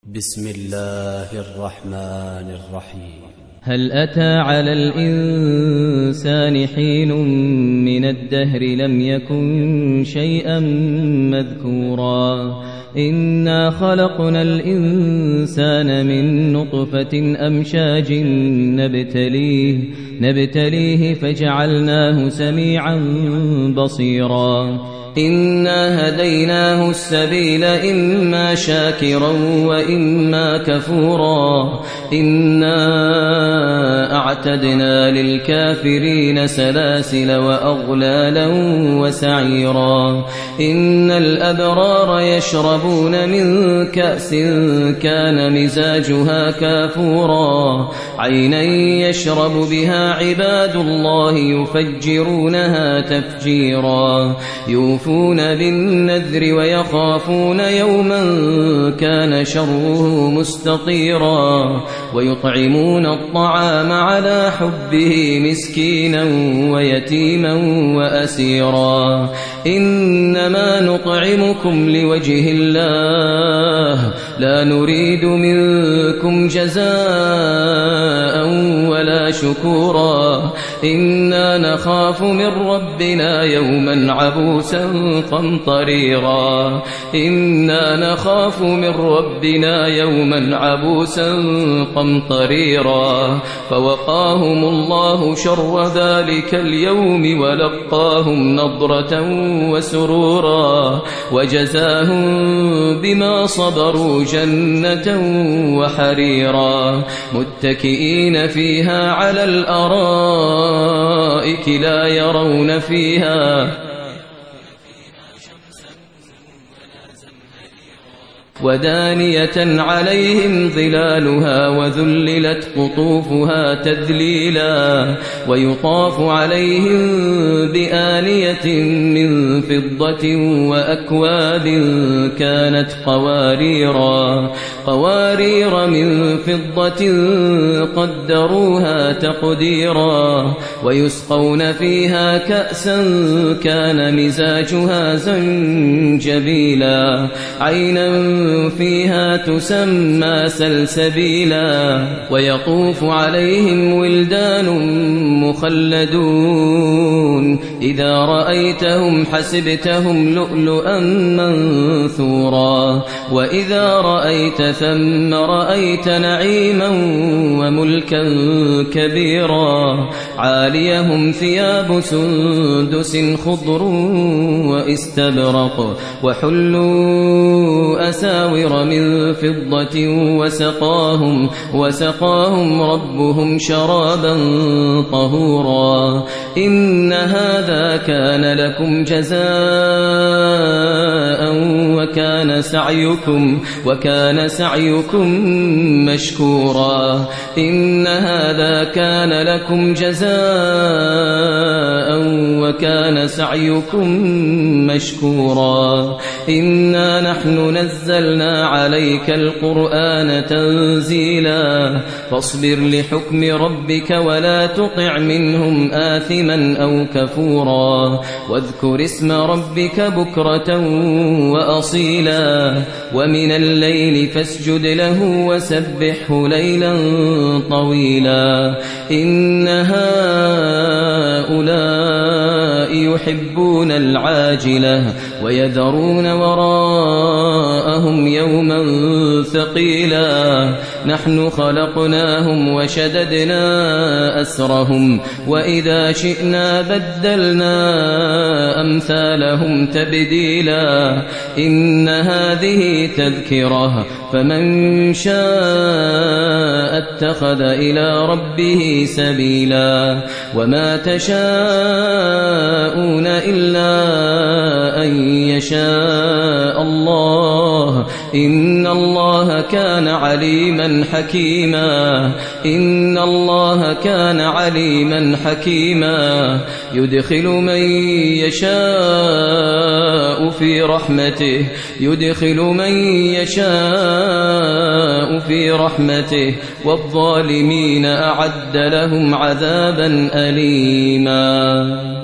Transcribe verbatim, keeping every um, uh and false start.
بسم الله الرحمن الرحيم. هل أتى على الإنسان حين من الدهر لم يكن شيئا مذكورا إنا خلقنا الإنسان من نطفة أمشاج نبتليه, نبتليه فجعلناه سميعا بصيرا إنا هديناه السبيل إما شاكرا وإما كفورا إنا أعتدنا للكافرين سلاسل وأغلالا وسعيرا إن الأبرار يشربون من كأس كان مزاجها كافورا عينا يشرب بها عباد الله يفجرونها تفجيرا يوفون بالنذر ويخافون يوما كان شره مستطيرا ويطعمون الطعام على حبه مسكينا ويتيما وأسيرا إنما نطعمكم لوجه الله لا نريد منكم جزاء ولا شكورا إنا نخاف من ربنا يوما عبوسا قمطريرا إنا نخاف من ربنا يوما عبوسا قمطريرا فوقاهم الله شر ذلك اليوم ولقاهم نضرة وسرورا وجزاهم بما صبروا جنة وحريرا متكئين فيها على الأرائك لا يرون فيها ودانية عليهم ظلالها وذللت قطوفها تذليلا ويطاف عليهم بآنية من فضة وأكواب كانت قواريرا قوارير من فضة قدروها تقديرا ويسقون فيها كأسا كان مزاجها زنجبيلا عينا فيها تسمى سلسبيلا ويطوف عليهم ولدان مخلدون إذا رأيتهم حسبتهم لؤلؤا منثورا وإذا رأيت ثم رأيت نعيما وملكا كبيرا عاليهم ثياب سندس خضر واستبرق وحلوا أساور من فضة وسقاهم, وسقاهم ربهم شرابا طهورا إن هذا كان لكم جزاء وكان سعيكم, وكان سعيكم مشكورا إن هذا كان لكم جزاء وكان سعيكم مشكورا إنا نحن نزلنا عليك القرآن تنزيلا فاصبر لحكم ربك ولا تطع منهم آثما أو كفورا واذكر اسم ربك بكرة وأصيلا ومن الليل فاسجد له وسبحه ليلا طويلا إن هؤلاء يحبون العاجلة ويذرون وراءهم يوما ثقيلا نحن خلقناهم وشددنا أسرهم وإذا شئنا بدلنا أمثالهم تبديلا إن هذه تذكرة فمن شاء اتخذ إلى ربه سبيلا وما تشاءون إلا أن يشاء الله إن الله كان عليما حكيما إن الله كان عليما حكيما يدخل من يشاء في رحمته يدخل من يشاء في رحمته والظالمين أعد لهم عذابا أليما.